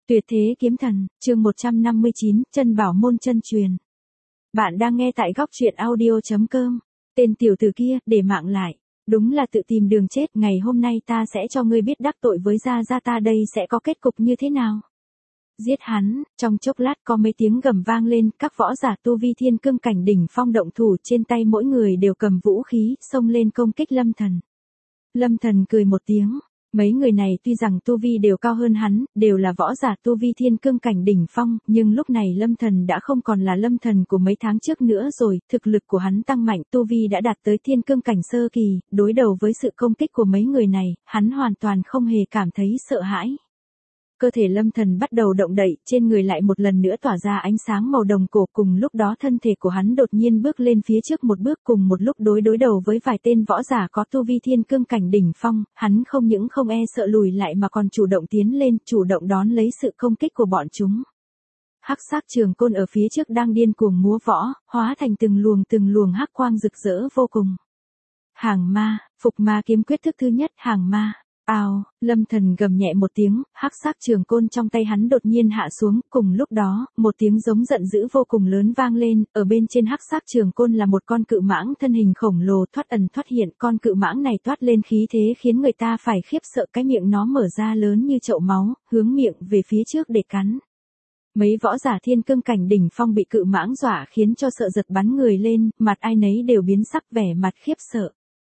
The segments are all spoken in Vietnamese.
Tuyệt thế kiếm thần, chương 159, chân bảo môn chân truyền. Bạn đang nghe tại góc truyện audio.com. Tên tiểu tử kia, để mạng lại. Đúng là tự tìm đường chết. Ngày hôm nay ta sẽ cho ngươi biết đắc tội với gia gia ta đây sẽ có kết cục như thế nào. Giết hắn. Trong chốc lát có mấy tiếng gầm vang lên. Các võ giả tu vi thiên cương cảnh đỉnh phong động thủ, trên tay mỗi người đều cầm vũ khí, xông lên công kích Lâm Thần. Lâm Thần cười một tiếng. Mấy người này tuy rằng tu vi đều cao hơn hắn, đều là võ giả tu vi thiên cương cảnh đỉnh phong, nhưng lúc này Lâm Thần đã không còn là Lâm Thần của mấy tháng trước nữa rồi, thực lực của hắn tăng mạnh, tu vi đã đạt tới thiên cương cảnh sơ kỳ, đối đầu với sự công kích của mấy người này, hắn hoàn toàn không hề cảm thấy sợ hãi. Cơ thể Lâm Thần bắt đầu động đậy, trên người lại một lần nữa tỏa ra ánh sáng màu đồng cổ, cùng lúc đó thân thể của hắn đột nhiên bước lên phía trước một bước, cùng một lúc đối đầu với vài tên võ giả có tu vi thiên cương cảnh đỉnh phong, hắn không những không e sợ lùi lại mà còn chủ động tiến lên, chủ động đón lấy sự công kích của bọn chúng. Hắc sắc trường côn ở phía trước đang điên cuồng múa võ, hóa thành từng luồng hắc quang rực rỡ vô cùng. Hàng ma, phục ma kiếm quyết thức thứ nhất, hàng ma. Ào, Lâm Thần gầm nhẹ một tiếng, hắc sắc trường côn trong tay hắn đột nhiên hạ xuống, cùng lúc đó, một tiếng giống giận dữ vô cùng lớn vang lên, ở bên trên hắc sắc trường côn là một con cự mãng thân hình khổng lồ thoát ẩn thoát hiện, con cự mãng này toát lên khí thế khiến người ta phải khiếp sợ, cái miệng nó mở ra lớn như chậu máu, hướng miệng về phía trước để cắn. Mấy võ giả thiên cương cảnh đỉnh phong bị cự mãng dọa khiến cho sợ giật bắn người lên, mặt ai nấy đều biến sắc vẻ mặt khiếp sợ.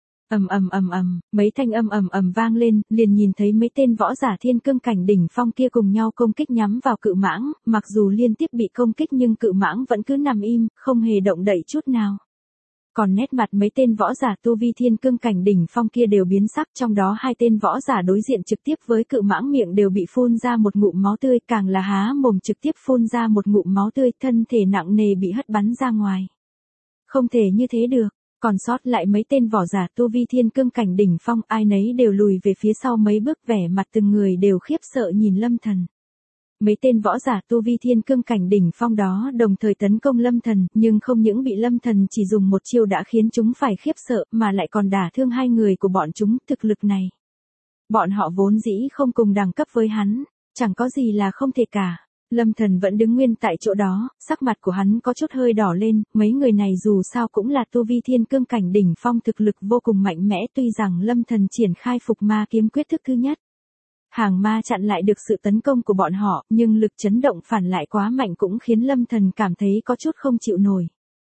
Mấy thanh âm vang lên, liền nhìn thấy mấy tên võ giả thiên cương cảnh đỉnh phong kia cùng nhau công kích nhắm vào cự mãng, mặc dù liên tiếp bị công kích nhưng cự mãng vẫn cứ nằm im, không hề động đậy chút nào. Còn nét mặt mấy tên võ giả tu vi thiên cương cảnh đỉnh phong kia đều biến sắc, trong đó hai tên võ giả đối diện trực tiếp với cự mãng miệng đều bị phun ra một ngụm máu tươi, càng là há mồm trực tiếp phun ra một ngụm máu tươi, thân thể nặng nề bị hất bắn ra ngoài. Không thể như thế được. Còn sót lại mấy tên võ giả tu vi thiên cương cảnh đỉnh phong, ai nấy đều lùi về phía sau mấy bước, vẻ mặt từng người đều khiếp sợ nhìn Lâm Thần. Mấy tên võ giả tu vi thiên cương cảnh đỉnh phong đó đồng thời tấn công Lâm Thần, nhưng không những bị Lâm Thần chỉ dùng một chiêu đã khiến chúng phải khiếp sợ, mà lại còn đả thương hai người của bọn chúng, thực lực này. Bọn họ vốn dĩ không cùng đẳng cấp với hắn, chẳng có gì là không thể cả. Lâm Thần vẫn đứng nguyên tại chỗ đó, sắc mặt của hắn có chút hơi đỏ lên, mấy người này dù sao cũng là tu vi thiên cương cảnh đỉnh phong, thực lực vô cùng mạnh mẽ, tuy rằng Lâm Thần triển khai phục ma kiếm quyết thức thứ nhất. Hàng ma chặn lại được sự tấn công của bọn họ, nhưng lực chấn động phản lại quá mạnh cũng khiến Lâm Thần cảm thấy có chút không chịu nổi.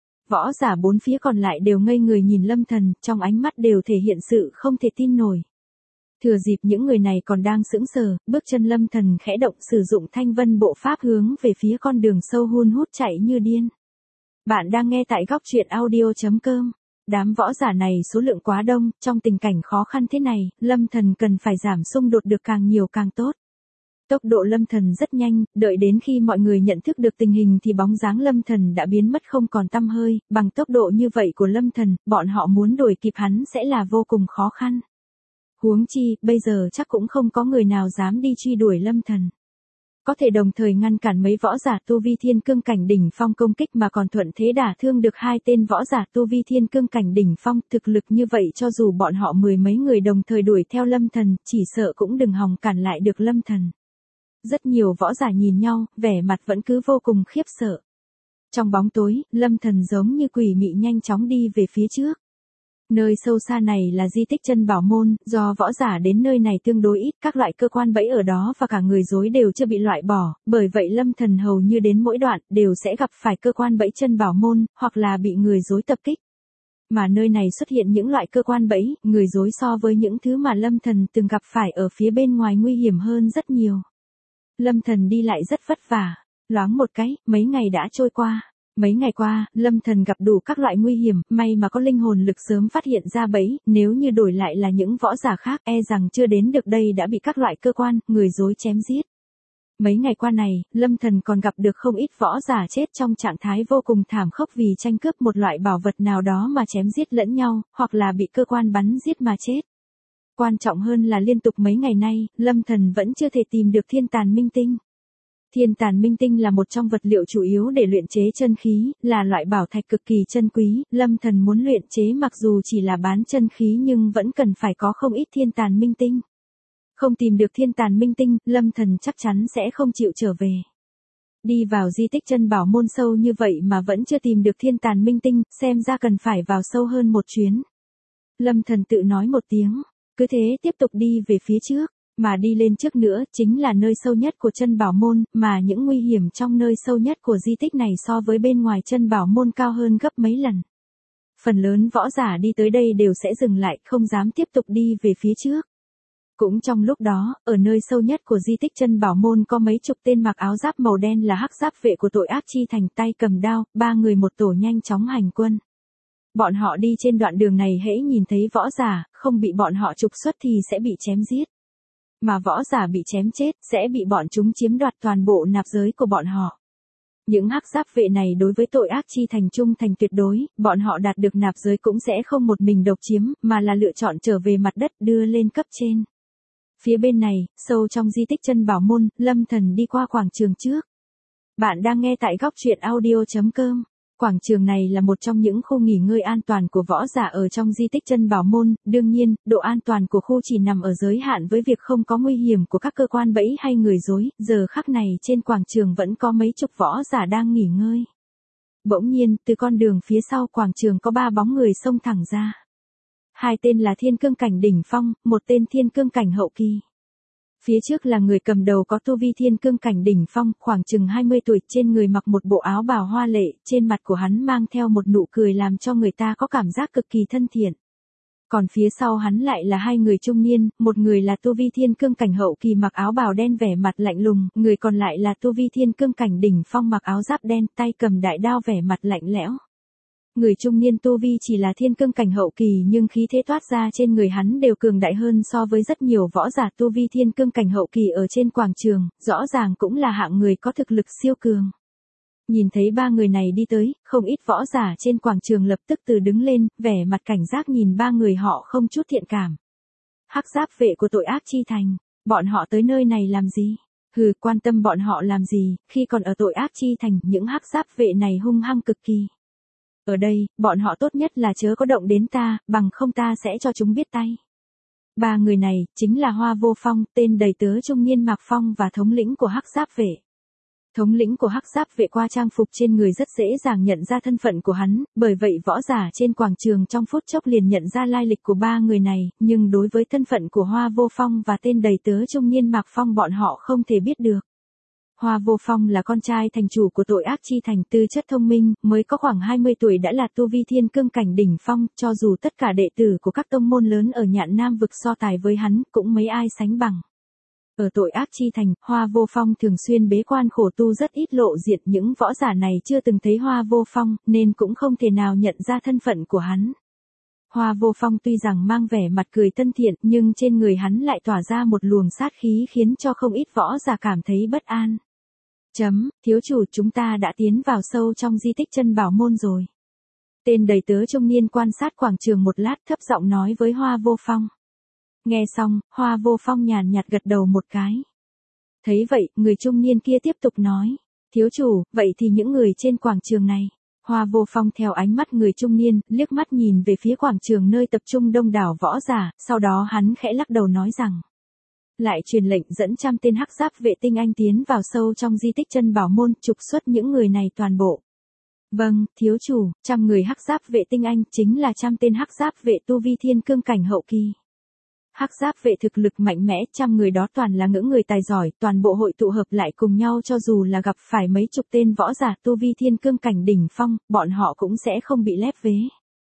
Võ giả bốn phía còn lại đều ngây người nhìn Lâm Thần, trong ánh mắt đều thể hiện sự không thể tin nổi. Thừa dịp những người này còn đang sững sờ, bước chân Lâm Thần khẽ động, sử dụng thanh vân bộ pháp hướng về phía con đường sâu hun hút chạy như điên. Bạn đang nghe tại góc truyện audio.com. Đám võ giả này số lượng quá đông, trong tình cảnh khó khăn thế này, Lâm Thần cần phải giảm xung đột được càng nhiều càng tốt. Tốc độ Lâm Thần rất nhanh, đợi đến khi mọi người nhận thức được tình hình thì bóng dáng Lâm Thần đã biến mất không còn tăm hơi, bằng tốc độ như vậy của Lâm Thần, bọn họ muốn đuổi kịp hắn sẽ là vô cùng khó khăn. Huống chi, bây giờ chắc cũng không có người nào dám đi truy đuổi Lâm Thần. Có thể đồng thời ngăn cản mấy võ giả tu vi thiên cương cảnh đỉnh phong công kích mà còn thuận thế đả thương được hai tên võ giả tu vi thiên cương cảnh đỉnh phong, thực lực như vậy cho dù bọn họ mười mấy người đồng thời đuổi theo Lâm Thần, chỉ sợ cũng đừng hòng cản lại được Lâm Thần. Rất nhiều võ giả nhìn nhau, vẻ mặt vẫn cứ vô cùng khiếp sợ. Trong bóng tối, Lâm Thần giống như quỷ mị nhanh chóng đi về phía trước. Nơi sâu xa này là di tích chân bảo môn, do võ giả đến nơi này tương đối ít, các loại cơ quan bẫy ở đó và cả người rối đều chưa bị loại bỏ, bởi vậy Lâm Thần hầu như đến mỗi đoạn đều sẽ gặp phải cơ quan bẫy chân bảo môn, hoặc là bị người rối tập kích. Mà nơi này xuất hiện những loại cơ quan bẫy, người rối so với những thứ mà Lâm Thần từng gặp phải ở phía bên ngoài nguy hiểm hơn rất nhiều. Lâm Thần đi lại rất vất vả, loáng một cái, mấy ngày đã trôi qua. Mấy ngày qua, Lâm Thần gặp đủ các loại nguy hiểm, may mà có linh hồn lực sớm phát hiện ra bẫy, nếu như đổi lại là những võ giả khác e rằng chưa đến được đây đã bị các loại cơ quan, người rối chém giết. Mấy ngày qua này, Lâm Thần còn gặp được không ít võ giả chết trong trạng thái vô cùng thảm khốc vì tranh cướp một loại bảo vật nào đó mà chém giết lẫn nhau, hoặc là bị cơ quan bắn giết mà chết. Quan trọng hơn là liên tục mấy ngày nay, Lâm Thần vẫn chưa thể tìm được thiên tàn minh tinh. Thiên tàn minh tinh là một trong vật liệu chủ yếu để luyện chế chân khí, là loại bảo thạch cực kỳ chân quý, Lâm Thần muốn luyện chế mặc dù chỉ là bán chân khí nhưng vẫn cần phải có không ít thiên tàn minh tinh. Không tìm được thiên tàn minh tinh, Lâm Thần chắc chắn sẽ không chịu trở về. Đi vào di tích chân bảo môn sâu như vậy mà vẫn chưa tìm được thiên tàn minh tinh, xem ra cần phải vào sâu hơn một chuyến. Lâm Thần tự nói một tiếng, cứ thế tiếp tục đi về phía trước, mà đi lên trước nữa chính là nơi sâu nhất của chân bảo môn, mà những nguy hiểm trong nơi sâu nhất của di tích này so với bên ngoài chân bảo môn cao hơn gấp mấy lần. Phần lớn võ giả đi tới đây đều sẽ dừng lại, không dám tiếp tục đi về phía trước. Cũng trong lúc đó, ở nơi sâu nhất của di tích chân bảo môn có mấy chục tên mặc áo giáp màu đen là hắc giáp vệ của tội ác chi thành, tay cầm đao, 3 người một tổ nhanh chóng hành quân. Bọn họ đi trên đoạn đường này hễ nhìn thấy võ giả, không bị bọn họ trục xuất thì sẽ bị chém giết. Mà võ giả bị chém chết, sẽ bị bọn chúng chiếm đoạt toàn bộ nạp giới của bọn họ. Những hắc giáp vệ này đối với tội ác chi thành trung thành tuyệt đối, bọn họ đạt được nạp giới cũng sẽ không một mình độc chiếm, mà là lựa chọn trở về mặt đất đưa lên cấp trên. Phía bên này, sâu trong di tích chân bảo môn, Lâm Thần đi qua quảng trường trước. Bạn đang nghe tại góc truyện audio.com. Quảng trường này là một trong những khu nghỉ ngơi an toàn của võ giả ở trong di tích chân bảo môn, đương nhiên, độ an toàn của khu chỉ nằm ở giới hạn với việc không có nguy hiểm của các cơ quan bẫy hay người dối, giờ khắc này trên quảng trường vẫn có mấy chục võ giả đang nghỉ ngơi. Bỗng nhiên, từ con đường phía sau quảng trường có 3 bóng người xông thẳng ra. 2 tên là thiên cương cảnh đỉnh phong, 1 tên thiên cương cảnh hậu kỳ. Phía trước là người cầm đầu có tu vi thiên cương cảnh đỉnh phong, khoảng chừng 20 tuổi, trên người mặc một bộ áo bào hoa lệ, trên mặt của hắn mang theo một nụ cười làm cho người ta có cảm giác cực kỳ thân thiện. Còn phía sau hắn lại là 2 người trung niên, một người là tu vi thiên cương cảnh hậu kỳ mặc áo bào đen vẻ mặt lạnh lùng, người còn lại là tu vi thiên cương cảnh đỉnh phong mặc áo giáp đen, tay cầm đại đao vẻ mặt lạnh lẽo. Người trung niên tu vi chỉ là thiên cương cảnh hậu kỳ nhưng khí thế toát ra trên người hắn đều cường đại hơn so với rất nhiều võ giả tu vi thiên cương cảnh hậu kỳ ở trên quảng trường, rõ ràng cũng là hạng người có thực lực siêu cường. Nhìn thấy 3 người này đi tới, không ít võ giả trên quảng trường lập tức từ đứng lên, vẻ mặt cảnh giác nhìn 3 người họ không chút thiện cảm. Hắc giáp vệ của tội ác chi thành, bọn họ tới nơi này làm gì? Hừ, quan tâm bọn họ làm gì, khi còn ở tội ác chi thành, những hắc giáp vệ này hung hăng cực kỳ. Ở đây, bọn họ tốt nhất là chớ có động đến ta, bằng không ta sẽ cho chúng biết tay. 3 người này, chính là Hoa Vô Phong, tên đầy tớ trung niên Mạc Phong và thống lĩnh của hắc giáp vệ. Thống lĩnh của hắc giáp vệ qua trang phục trên người rất dễ dàng nhận ra thân phận của hắn, bởi vậy võ giả trên quảng trường trong phút chốc liền nhận ra lai lịch của 3 người này, nhưng đối với thân phận của Hoa Vô Phong và tên đầy tớ trung niên Mạc Phong bọn họ không thể biết được. Hoa Vô Phong là con trai thành chủ của tội ác chi thành, tư chất thông minh, mới có khoảng 20 tuổi đã là tu vi thiên cương cảnh đỉnh phong, cho dù tất cả đệ tử của các tông môn lớn ở Nhạn Nam vực so tài với hắn, cũng mấy ai sánh bằng. Ở tội ác chi thành, Hoa Vô Phong thường xuyên bế quan khổ tu rất ít lộ diện, những võ giả này chưa từng thấy Hoa Vô Phong, nên cũng không thể nào nhận ra thân phận của hắn. Hoa Vô Phong tuy rằng mang vẻ mặt cười thân thiện, nhưng trên người hắn lại tỏa ra một luồng sát khí khiến cho không ít võ giả cảm thấy bất an. Thiếu chủ, chúng ta đã tiến vào sâu trong di tích chân bảo môn rồi. Tên đầy tớ trung niên quan sát quảng trường một lát thấp giọng nói với Hoa Vô Phong. Nghe xong, Hoa Vô Phong nhàn nhạt gật đầu một cái. Thấy vậy, người trung niên kia tiếp tục nói. Thiếu chủ, vậy thì những người trên quảng trường này. Hoa Vô Phong theo ánh mắt người trung niên, liếc mắt nhìn về phía quảng trường nơi tập trung đông đảo võ giả, sau đó hắn khẽ lắc đầu nói rằng. Lại truyền lệnh dẫn 100 tên hắc giáp vệ tinh anh tiến vào sâu trong di tích chân bảo môn, trục xuất những người này toàn bộ. Vâng, thiếu chủ, 100 người hắc giáp vệ tinh anh chính là 100 tên hắc giáp vệ tu vi thiên cương cảnh hậu kỳ. Hắc giáp vệ thực lực mạnh mẽ, 100 người đó toàn là những người tài giỏi, toàn bộ hội tụ hợp lại cùng nhau cho dù là gặp phải mấy chục tên võ giả tu vi thiên cương cảnh đỉnh phong, bọn họ cũng sẽ không bị lép vế.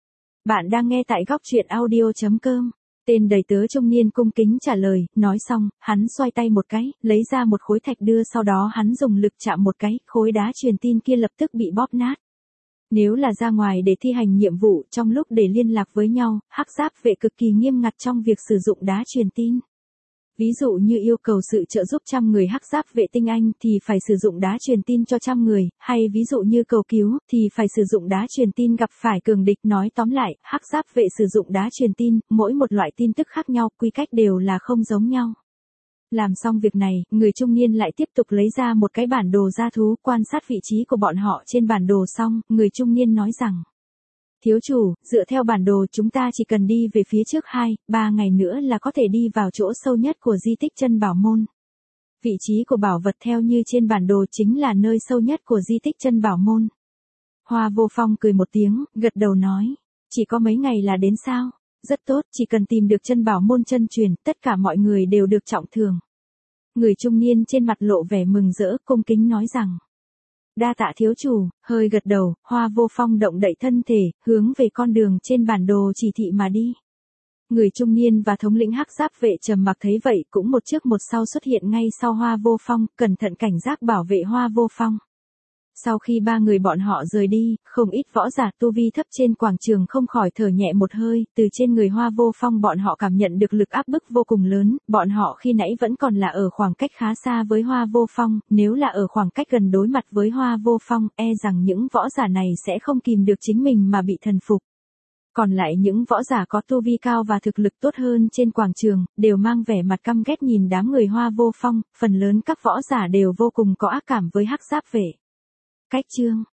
Bạn đang nghe tại góc truyện audio.com. Tên đầy tớ trung niên cung kính trả lời, nói xong, hắn xoay tay một cái, lấy ra một khối thạch đưa, sau đó hắn dùng lực chạm một cái, khối đá truyền tin kia lập tức bị bóp nát. Nếu là ra ngoài để thi hành nhiệm vụ, trong lúc để liên lạc với nhau, hắc giáp vệ cực kỳ nghiêm ngặt trong việc sử dụng đá truyền tin. Ví dụ như yêu cầu sự trợ giúp 100 người hắc giáp vệ tinh anh thì phải sử dụng đá truyền tin cho 100 người, hay ví dụ như cầu cứu thì phải sử dụng đá truyền tin gặp phải cường địch. Nói tóm lại, hắc giáp vệ sử dụng đá truyền tin, mỗi một loại tin tức khác nhau, quy cách đều là không giống nhau. Làm xong việc này, người trung niên lại tiếp tục lấy ra một cái bản đồ gia thú, quan sát vị trí của bọn họ trên bản đồ xong, người trung niên nói rằng. Thiếu chủ, dựa theo bản đồ chúng ta chỉ cần đi về phía trước 2-3 ngày nữa là có thể đi vào chỗ sâu nhất của di tích Chân Bảo Môn. Vị trí của bảo vật theo như trên bản đồ chính là nơi sâu nhất của di tích Chân Bảo Môn. Hoa Vô Phong cười một tiếng, gật đầu nói. Chỉ có mấy ngày là đến sao? Rất tốt, chỉ cần tìm được Chân Bảo Môn chân truyền, tất cả mọi người đều được trọng thưởng. Người trung niên trên mặt lộ vẻ mừng rỡ, cung kính nói rằng. Đa tạ thiếu chủ, hơi gật đầu, Hoa Vô Phong động đậy thân thể, hướng về con đường trên bản đồ chỉ thị mà đi. Người trung niên và thống lĩnh hắc giáp vệ trầm mặc thấy vậy cũng một trước một sau xuất hiện ngay sau Hoa Vô Phong, cẩn thận cảnh giác bảo vệ Hoa Vô Phong. Sau khi ba người bọn họ rời đi, không ít võ giả tu vi thấp trên quảng trường không khỏi thở nhẹ một hơi, từ trên người Hoa Vô Phong bọn họ cảm nhận được lực áp bức vô cùng lớn, bọn họ khi nãy vẫn còn là ở khoảng cách khá xa với Hoa Vô Phong, nếu là ở khoảng cách gần đối mặt với Hoa Vô Phong, e rằng những võ giả này sẽ không kìm được chính mình mà bị thần phục. Còn lại những võ giả có tu vi cao và thực lực tốt hơn trên quảng trường, đều mang vẻ mặt căm ghét nhìn đám người Hoa Vô Phong, phần lớn các võ giả đều vô cùng có ác cảm với hắc giáp vệ. Cách chương